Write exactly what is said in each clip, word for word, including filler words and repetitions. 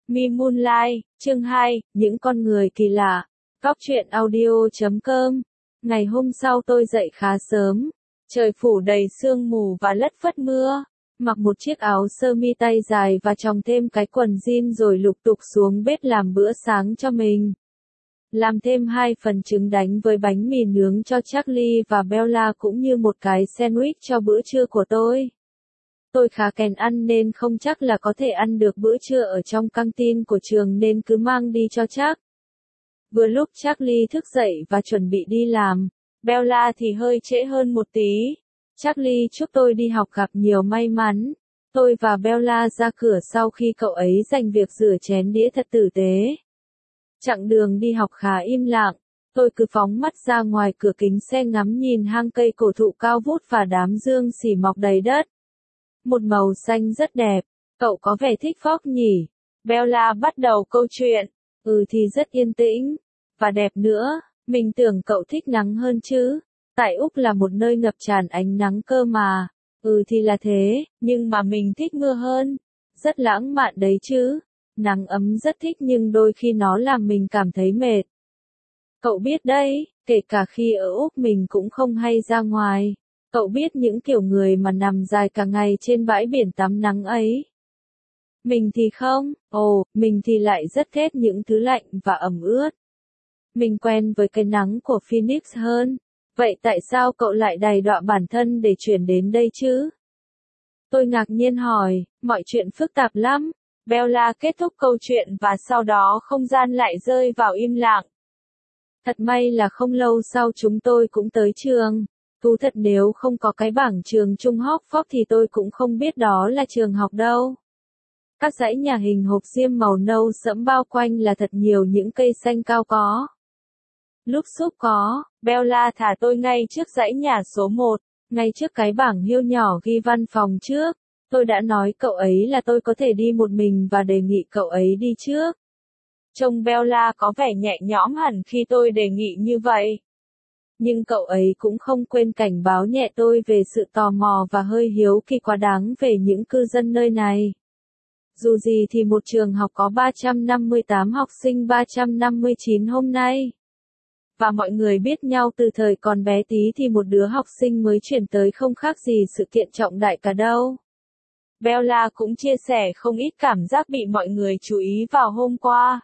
Mi Moonlight, chương hai, những con người kỳ lạ. Góc truyện audio chấm com. Ngày hôm sau tôi dậy khá sớm. Trời phủ đầy sương mù và lất phất mưa. Mặc một chiếc áo sơ mi tay dài và choàng thêm cái quần jean rồi lục tục xuống bếp làm bữa sáng cho mình. Làm thêm hai phần trứng đánh với bánh mì nướng cho Charlie và Bella cũng như một cái sandwich cho bữa trưa của tôi. Tôi khá kén ăn nên không chắc là có thể ăn được bữa trưa ở trong căng tin của trường nên cứ mang đi cho chắc. Vừa lúc Charlie thức dậy và chuẩn bị đi làm, Bella thì hơi trễ hơn một tí. Charlie chúc tôi đi học gặp nhiều may mắn. Tôi và Bella ra cửa sau khi cậu ấy dành việc rửa chén đĩa thật tử tế. Chặng đường đi học khá im lặng, tôi cứ phóng mắt ra ngoài cửa kính xe ngắm nhìn hang cây cổ thụ cao vút và đám dương xỉ mọc đầy đất. Một màu xanh rất đẹp, cậu có vẻ thích phóc nhỉ? Bella bắt đầu câu chuyện. Ừ thì rất yên tĩnh, và đẹp nữa, mình tưởng cậu thích nắng hơn chứ. Tại Úc là một nơi ngập tràn ánh nắng cơ mà. Ừ thì là thế, nhưng mà mình thích mưa hơn. Rất lãng mạn đấy chứ. Nắng ấm rất thích nhưng đôi khi nó làm mình cảm thấy mệt. Cậu biết đấy, kể cả khi ở Úc mình cũng không hay ra ngoài. Cậu biết những kiểu người mà nằm dài cả ngày trên bãi biển tắm nắng ấy. Mình thì không, ồ, mình thì lại rất ghét những thứ lạnh và ẩm ướt. Mình quen với cái nắng của Phoenix hơn. Vậy tại sao cậu lại đày đọa bản thân để chuyển đến đây chứ? Tôi ngạc nhiên hỏi, mọi chuyện phức tạp lắm. Bella kết thúc câu chuyện và sau đó không gian lại rơi vào im lặng. Thật may là không lâu sau chúng tôi cũng tới trường. Thú thật nếu không có cái bảng trường Trung học Fox thì tôi cũng không biết đó là trường học đâu. Các dãy nhà hình hộp diêm màu nâu sẫm bao quanh là thật nhiều những cây xanh cao có. Lúc xúc có, Bella thả tôi ngay trước dãy nhà số một, ngay trước cái bảng hiêu nhỏ ghi văn phòng trước. Tôi đã nói cậu ấy là tôi có thể đi một mình và đề nghị cậu ấy đi trước. Trông Bella có vẻ nhẹ nhõm hẳn khi tôi đề nghị như vậy. Nhưng cậu ấy cũng không quên cảnh báo nhẹ tôi về sự tò mò và hơi hiếu kỳ quá đáng về những cư dân nơi này. Dù gì thì một trường học có ba trăm năm mươi tám học sinh ba trăm năm mươi chín hôm nay. Và mọi người biết nhau từ thời còn bé tí thì một đứa học sinh mới chuyển tới không khác gì sự kiện trọng đại cả đâu. Bella cũng chia sẻ không ít cảm giác bị mọi người chú ý vào hôm qua.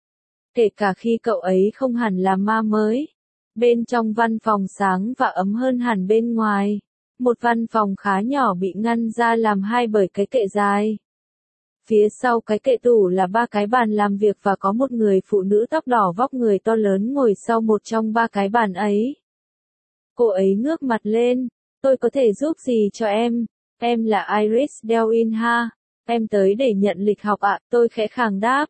Kể cả khi cậu ấy không hẳn là ma mới. Bên trong văn phòng sáng và ấm hơn hẳn bên ngoài. Một văn phòng khá nhỏ bị ngăn ra làm hai bởi cái kệ dài. Phía sau cái kệ tủ là ba cái bàn làm việc và có một người phụ nữ tóc đỏ vóc người to lớn ngồi sau một trong ba cái bàn ấy. Cô ấy ngước mặt lên. Tôi có thể giúp gì cho em? Em là Iris Delwin. Em tới để nhận lịch học ạ, tôi khẽ khàng đáp.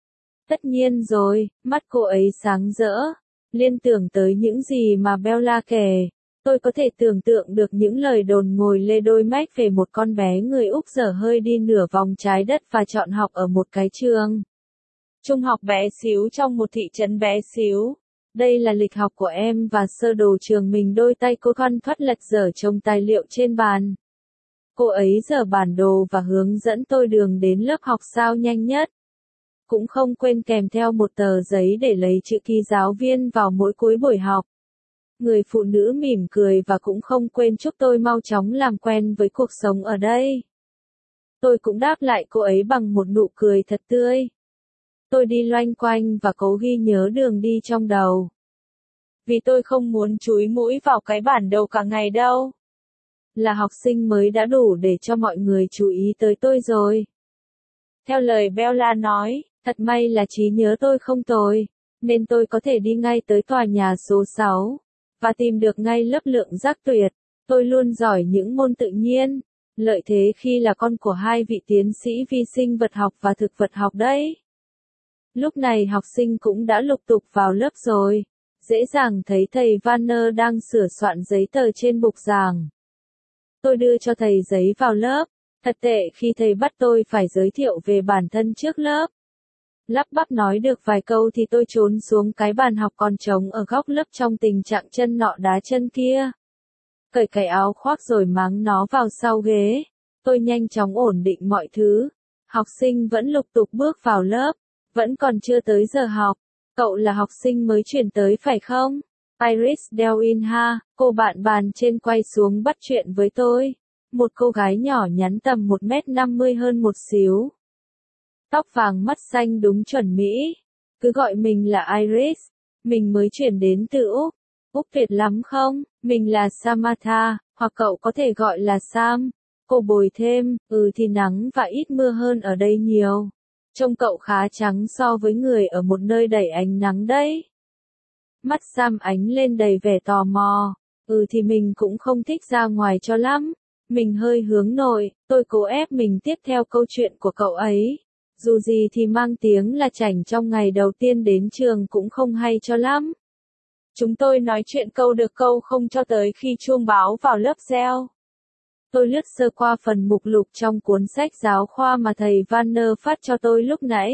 Tất nhiên rồi, mắt cô ấy sáng rỡ. Liên tưởng tới những gì mà Bella kể. Tôi có thể tưởng tượng được những lời đồn ngồi lê đôi mách về một con bé người Úc dở hơi đi nửa vòng trái đất và chọn học ở một cái trường trung học bé xíu trong một thị trấn bé xíu. Đây là lịch học của em và sơ đồ trường mình. Đôi tay cô thoăn thoắt lật dở chồng tài liệu trên bàn. Cô ấy dở bản đồ và hướng dẫn tôi đường đến lớp học sao nhanh nhất. Cũng không quên kèm theo một tờ giấy để lấy chữ ký giáo viên vào mỗi cuối buổi học. Người phụ nữ mỉm cười và cũng không quên chúc tôi mau chóng làm quen với cuộc sống ở đây. Tôi cũng đáp lại cô ấy bằng một nụ cười thật tươi. Tôi đi loanh quanh và cố ghi nhớ đường đi trong đầu. Vì tôi không muốn chúi mũi vào cái bản đồ cả ngày đâu. Là học sinh mới đã đủ để cho mọi người chú ý tới tôi rồi. Theo lời Bella nói, thật may là trí nhớ tôi không tồi, nên tôi có thể đi ngay tới tòa nhà số sáu, và tìm được ngay lớp lượng giác tuyệt. Tôi luôn giỏi những môn tự nhiên, lợi thế khi là con của hai vị tiến sĩ vi sinh vật học và thực vật học đấy. Lúc này học sinh cũng đã lục tục vào lớp rồi, dễ dàng thấy thầy Vanner đang sửa soạn giấy tờ trên bục giảng. Tôi đưa cho thầy giấy vào lớp, thật tệ khi thầy bắt tôi phải giới thiệu về bản thân trước lớp. Lắp bắp nói được vài câu thì tôi trốn xuống cái bàn học còn trống ở góc lớp trong tình trạng chân nọ đá chân kia. Cởi cái áo khoác rồi máng nó vào sau ghế. Tôi nhanh chóng ổn định mọi thứ. Học sinh vẫn lục tục bước vào lớp, vẫn còn chưa tới giờ học. Cậu là học sinh mới chuyển tới phải không? Iris Delwinha, cô bạn bàn trên quay xuống bắt chuyện với tôi. Một cô gái nhỏ nhắn tầm một mét năm mươi hơn một xíu. Tóc vàng mắt xanh đúng chuẩn Mỹ. Cứ gọi mình là Iris. Mình mới chuyển đến từ Úc. Úc Việt lắm không? Mình là Samantha, hoặc cậu có thể gọi là Sam. Cô bồi thêm, ừ thì nắng và ít mưa hơn ở đây nhiều. Trông cậu khá trắng so với người ở một nơi đầy ánh nắng đấy. Mắt Sam ánh lên đầy vẻ tò mò. Ừ thì mình cũng không thích ra ngoài cho lắm. Mình hơi hướng nội, tôi cố ép mình tiếp theo câu chuyện của cậu ấy. Dù gì thì mang tiếng là chảnh trong ngày đầu tiên đến trường cũng không hay cho lắm. Chúng tôi nói chuyện câu được câu không cho tới khi chuông báo vào lớp reo. Tôi lướt sơ qua phần mục lục trong cuốn sách giáo khoa mà thầy Vanner phát cho tôi lúc nãy.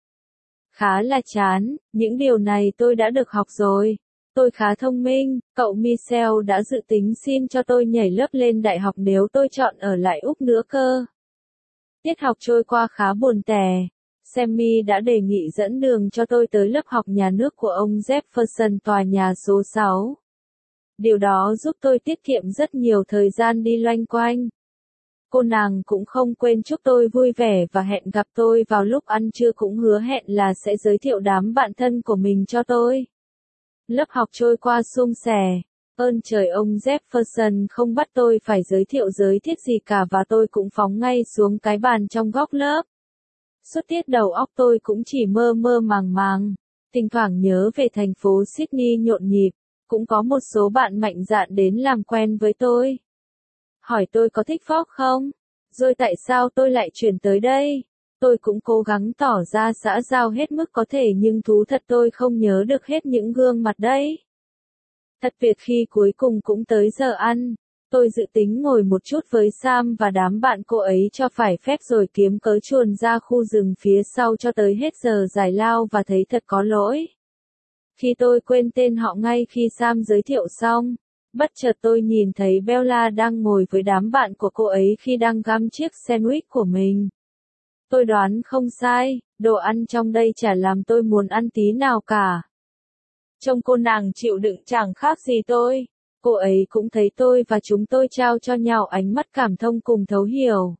Khá là chán, những điều này tôi đã được học rồi. Tôi khá thông minh, cậu Michel đã dự tính xin cho tôi nhảy lớp lên đại học nếu tôi chọn ở lại Úc nữa cơ. Tiết học trôi qua khá buồn tẻ. Sammy đã đề nghị dẫn đường cho tôi tới lớp học nhà nước của ông Jefferson tòa nhà số sáu. Điều đó giúp tôi tiết kiệm rất nhiều thời gian đi loanh quanh. Cô nàng cũng không quên chúc tôi vui vẻ và hẹn gặp tôi vào lúc ăn trưa, cũng hứa hẹn là sẽ giới thiệu đám bạn thân của mình cho tôi. Lớp học trôi qua suôn sẻ. Ơn trời ông Jefferson không bắt tôi phải giới thiệu giới thiết gì cả và tôi cũng phóng ngay xuống cái bàn trong góc lớp. Suốt tiết đầu óc tôi cũng chỉ mơ mơ màng màng. Thỉnh thoảng nhớ về thành phố Sydney nhộn nhịp. Cũng có một số bạn mạnh dạn đến làm quen với tôi. Hỏi tôi có thích Fox không? Rồi tại sao tôi lại chuyển tới đây? Tôi cũng cố gắng tỏ ra xã giao hết mức có thể nhưng thú thật tôi không nhớ được hết những gương mặt đấy. Thật tuyệt khi cuối cùng cũng tới giờ ăn. Tôi dự tính ngồi một chút với Sam và đám bạn cô ấy cho phải phép rồi kiếm cớ chuồn ra khu rừng phía sau cho tới hết giờ giải lao và thấy thật có lỗi. Khi tôi quên tên họ ngay khi Sam giới thiệu xong, bất chợt tôi nhìn thấy Bella đang ngồi với đám bạn của cô ấy khi đang găm chiếc sandwich của mình. Tôi đoán không sai, đồ ăn trong đây chả làm tôi muốn ăn tí nào cả. Trông cô nàng chịu đựng chẳng khác gì tôi. Cô ấy cũng thấy tôi và chúng tôi trao cho nhau ánh mắt cảm thông cùng thấu hiểu.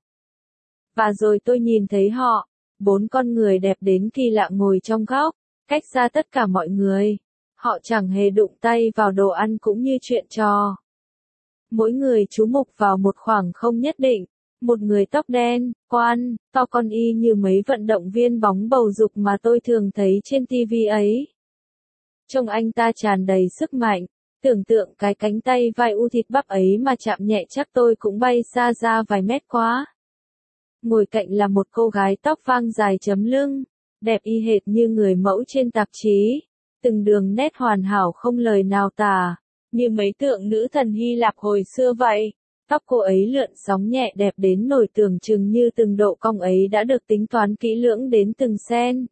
Và rồi tôi nhìn thấy họ, bốn con người đẹp đến kỳ lạ ngồi trong góc, cách xa tất cả mọi người. Họ chẳng hề đụng tay vào đồ ăn cũng như chuyện trò. Mỗi người chú mục vào một khoảng không nhất định. Một người tóc đen, quan, to con y như mấy vận động viên bóng bầu dục mà tôi thường thấy trên ti vi ấy. Trông anh ta tràn đầy sức mạnh. Tưởng tượng cái cánh tay vai u thịt bắp ấy mà chạm nhẹ chắc tôi cũng bay xa ra vài mét quá. Ngồi cạnh là một cô gái tóc vàng dài chấm lưng, đẹp y hệt như người mẫu trên tạp chí, từng đường nét hoàn hảo không lời nào tả, như mấy tượng nữ thần Hy Lạp hồi xưa vậy. Tóc cô ấy lượn sóng nhẹ đẹp đến nổi tưởng chừng như từng độ cong ấy đã được tính toán kỹ lưỡng đến từng sen.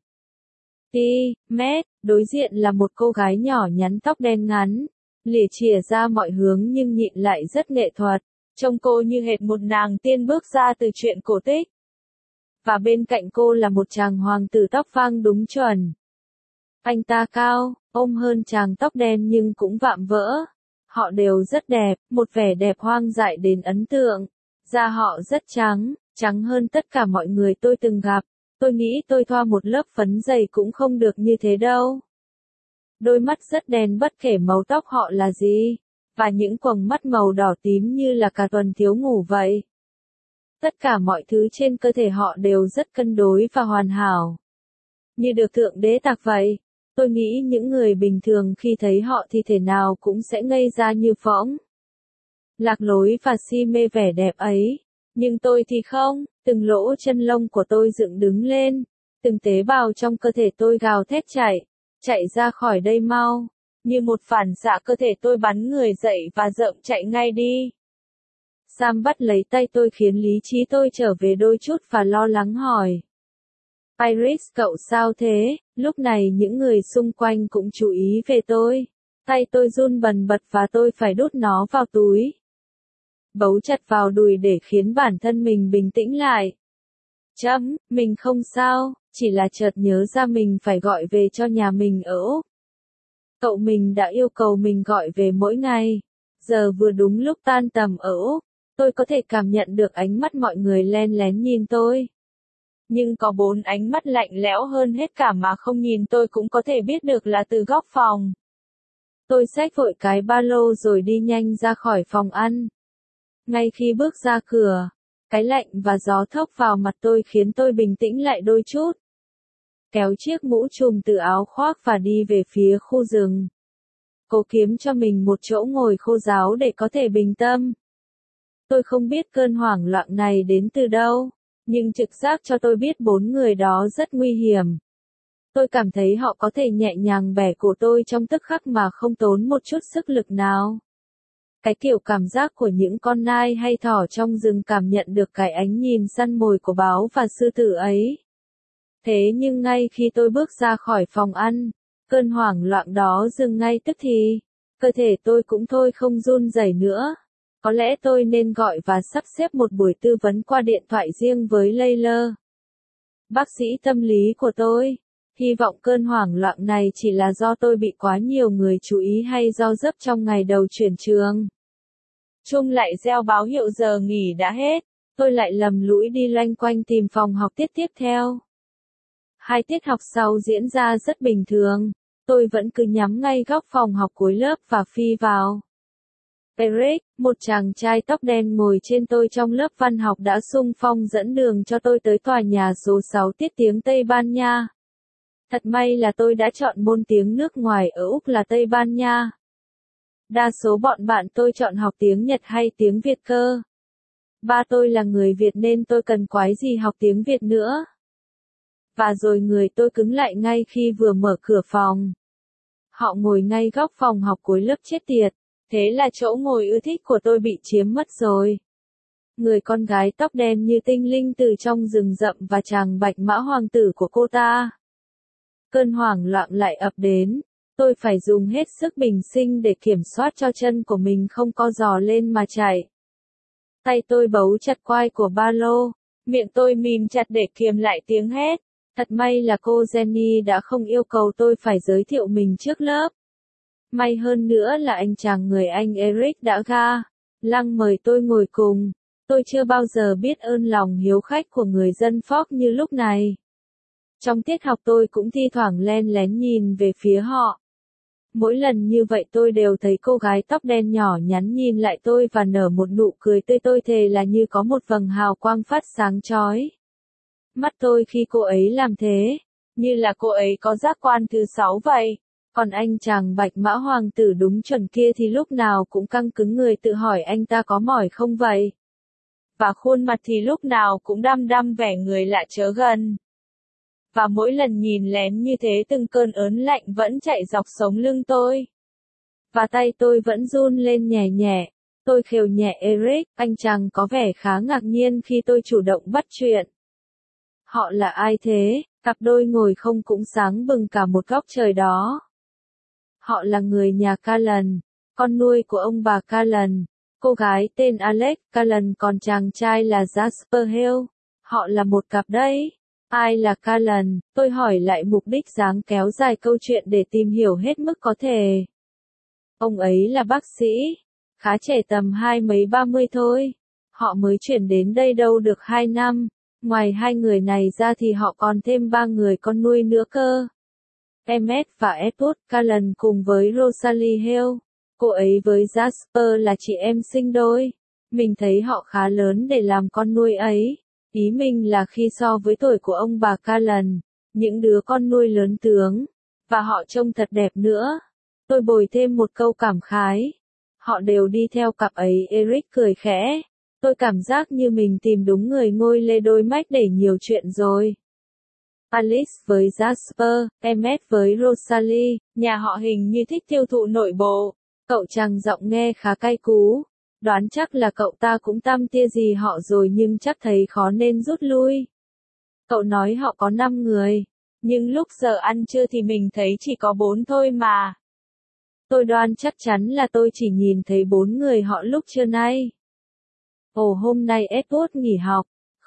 Ti, mét, đối diện là một cô gái nhỏ nhắn tóc đen ngắn, lìa chìa ra mọi hướng nhưng nhịn lại rất nghệ thuật, trông cô như hệt một nàng tiên bước ra từ truyện cổ tích. Và bên cạnh cô là một chàng hoàng tử tóc vàng đúng chuẩn. Anh ta cao, ôm hơn chàng tóc đen nhưng cũng vạm vỡ. Họ đều rất đẹp, một vẻ đẹp hoang dại đến ấn tượng. Da họ rất trắng, trắng hơn tất cả mọi người tôi từng gặp. Tôi nghĩ tôi thoa một lớp phấn dày cũng không được như thế đâu. Đôi mắt rất đen bất kể màu tóc họ là gì, và những quầng mắt màu đỏ tím như là cả tuần thiếu ngủ vậy. Tất cả mọi thứ trên cơ thể họ đều rất cân đối và hoàn hảo. Như được thượng đế tạc vậy. Tôi nghĩ những người bình thường khi thấy họ thì thể nào cũng sẽ ngây ra như phỗng. Lạc lối và si mê vẻ đẹp ấy. Nhưng tôi thì không, từng lỗ chân lông của tôi dựng đứng lên. Từng tế bào trong cơ thể tôi gào thét chạy. Chạy ra khỏi đây mau. Như một phản xạ cơ thể tôi bắn người dậy và rợm chạy ngay đi. Sam bắt lấy tay tôi khiến lý trí tôi trở về đôi chút và lo lắng hỏi. Iris cậu sao thế? Lúc này những người xung quanh cũng chú ý về tôi. Tay tôi run bần bật và tôi phải đút nó vào túi. Bấu chặt vào đùi để khiến bản thân mình bình tĩnh lại. Chấm, mình không sao, chỉ là chợt nhớ ra mình phải gọi về cho nhà mình ở Úc. Cậu mình đã yêu cầu mình gọi về mỗi ngày. Giờ vừa đúng lúc tan tầm ở Úc, tôi có thể cảm nhận được ánh mắt mọi người len lén nhìn tôi. Nhưng có bốn ánh mắt lạnh lẽo hơn hết cả mà không nhìn tôi cũng có thể biết được là từ góc phòng. Tôi xách vội cái ba lô rồi đi nhanh ra khỏi phòng ăn. Ngay khi bước ra cửa, cái lạnh và gió thốc vào mặt tôi khiến tôi bình tĩnh lại đôi chút. Kéo chiếc mũ trùm từ áo khoác và đi về phía khu rừng. Cố kiếm cho mình một chỗ ngồi khô ráo để có thể bình tâm. Tôi không biết cơn hoảng loạn này đến từ đâu, nhưng trực giác cho tôi biết bốn người đó rất nguy hiểm. Tôi cảm thấy họ có thể nhẹ nhàng bẻ cổ tôi trong tức khắc mà không tốn một chút sức lực nào. Cái kiểu cảm giác của những con nai hay thỏ trong rừng cảm nhận được cái ánh nhìn săn mồi của báo và sư tử ấy. Thế nhưng ngay khi tôi bước ra khỏi phòng ăn, cơn hoảng loạn đó dừng ngay tức thì. Cơ thể tôi cũng thôi không run rẩy nữa. Có lẽ tôi nên gọi và sắp xếp một buổi tư vấn qua điện thoại riêng với Layla, bác sĩ tâm lý của tôi. Hy vọng cơn hoảng loạn này chỉ là do tôi bị quá nhiều người chú ý hay do giấc trong ngày đầu chuyển trường. Chuông lại reo báo hiệu giờ nghỉ đã hết. Tôi lại lầm lũi đi loanh quanh tìm phòng học tiết tiếp theo. Hai tiết học sau diễn ra rất bình thường. Tôi vẫn cứ nhắm ngay góc phòng học cuối lớp và phi vào. Eric, một chàng trai tóc đen ngồi trên tôi trong lớp văn học đã xung phong dẫn đường cho tôi tới tòa nhà số sáu tiết tiếng Tây Ban Nha. Thật may là tôi đã chọn môn tiếng nước ngoài ở Úc là Tây Ban Nha. Đa số bọn bạn tôi chọn học tiếng Nhật hay tiếng Việt cơ. Ba tôi là người Việt nên tôi cần quái gì học tiếng Việt nữa. Và rồi người tôi cứng lại ngay khi vừa mở cửa phòng. Họ ngồi ngay góc phòng học cuối lớp chết tiệt. Thế là chỗ ngồi ưa thích của tôi bị chiếm mất rồi. Người con gái tóc đen như tinh linh từ trong rừng rậm và chàng bạch mã hoàng tử của cô ta. Cơn hoảng loạn lại ập đến. Tôi phải dùng hết sức bình sinh để kiểm soát cho chân của mình không co giò lên mà chạy. Tay tôi bấu chặt quai của ba lô. Miệng tôi mím chặt để kiềm lại tiếng hét. Thật may là cô Jenny đã không yêu cầu tôi phải giới thiệu mình trước lớp. May hơn nữa là anh chàng người Anh Eric đã ga lăng mời tôi ngồi cùng. Tôi chưa bao giờ biết ơn lòng hiếu khách của người dân Fork như lúc này. Trong tiết học tôi cũng thi thoảng len lén nhìn về phía họ. Mỗi lần như vậy tôi đều thấy cô gái tóc đen nhỏ nhắn nhìn lại tôi và nở một nụ cười tươi, tôi thề là như có một vầng hào quang phát sáng chói mắt tôi khi cô ấy làm thế, như là cô ấy có giác quan thứ sáu vậy. Còn anh chàng bạch mã hoàng tử đúng chuẩn kia thì lúc nào cũng căng cứng người tự hỏi anh ta có mỏi không vậy. Và khuôn mặt thì lúc nào cũng đăm đăm vẻ người lạ chớ gần. Và mỗi lần nhìn lén như thế từng cơn ớn lạnh vẫn chạy dọc sống lưng tôi. Và tay tôi vẫn run lên nhẹ nhẹ. Tôi khều nhẹ Eric, anh chàng có vẻ khá ngạc nhiên khi tôi chủ động bắt chuyện. Họ là ai thế? Cặp đôi ngồi không cũng sáng bừng cả một góc trời đó. Họ là người nhà Callan, con nuôi của ông bà Callan. Cô gái tên Alex Callan còn chàng trai là Jasper Hill. Họ là một cặp đấy. Ai là Callan? Tôi hỏi lại mục đích dáng kéo dài câu chuyện để tìm hiểu hết mức có thể. Ông ấy là bác sĩ, khá trẻ tầm hai mấy ba mươi thôi. Họ mới chuyển đến đây đâu được hai năm. Ngoài hai người này ra thì họ còn thêm ba người con nuôi nữa cơ. Emmet và Edward Callan cùng với Rosalie Hill. Cô ấy với Jasper là chị em sinh đôi. Mình thấy họ khá lớn để làm con nuôi ấy. Ý mình là khi so với tuổi của ông bà Callan, những đứa con nuôi lớn tướng. Và họ trông thật đẹp nữa. Tôi bồi thêm một câu cảm khái. Họ đều đi theo cặp ấy. Eric cười khẽ. Tôi cảm giác như mình tìm đúng người ngôi lê đôi mách để nhiều chuyện rồi. Alice với Jasper, Emmet với Rosalie, nhà họ hình như thích tiêu thụ nội bộ. Cậu chàng giọng nghe khá cay cú. Đoán chắc là cậu ta cũng tăm tia gì họ rồi nhưng chắc thấy khó nên rút lui. Cậu nói họ có năm người. Nhưng lúc giờ ăn trưa thì mình thấy chỉ có bốn thôi mà. Tôi đoán chắc chắn là tôi chỉ nhìn thấy bốn người họ lúc trưa nay. Ồ hôm nay Edward nghỉ học.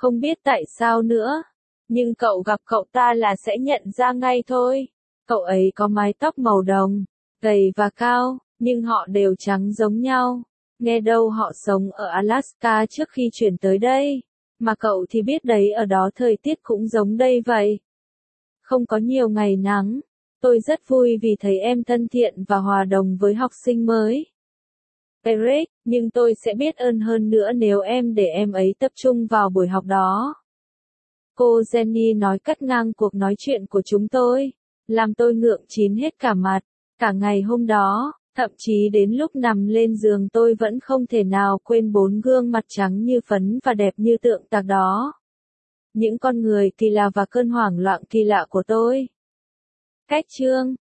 Không biết tại sao nữa. Nhưng cậu gặp cậu ta là sẽ nhận ra ngay thôi. Cậu ấy có mái tóc màu đồng, gầy và cao, nhưng họ đều trắng giống nhau. Nghe đâu họ sống ở Alaska trước khi chuyển tới đây. Mà cậu thì biết đấy, ở đó thời tiết cũng giống đây vậy. Không có nhiều ngày nắng. Tôi rất vui vì thấy em thân thiện và hòa đồng với học sinh mới. Eric, nhưng tôi sẽ biết ơn hơn nữa nếu em để em ấy tập trung vào buổi học đó. Cô Jenny nói cắt ngang cuộc nói chuyện của chúng tôi, làm tôi ngượng chín hết cả mặt. Cả ngày hôm đó, thậm chí đến lúc nằm lên giường tôi vẫn không thể nào quên bốn gương mặt trắng như phấn và đẹp như tượng tạc đó. Những con người kỳ lạ và cơn hoảng loạn kỳ lạ của tôi. Cách chương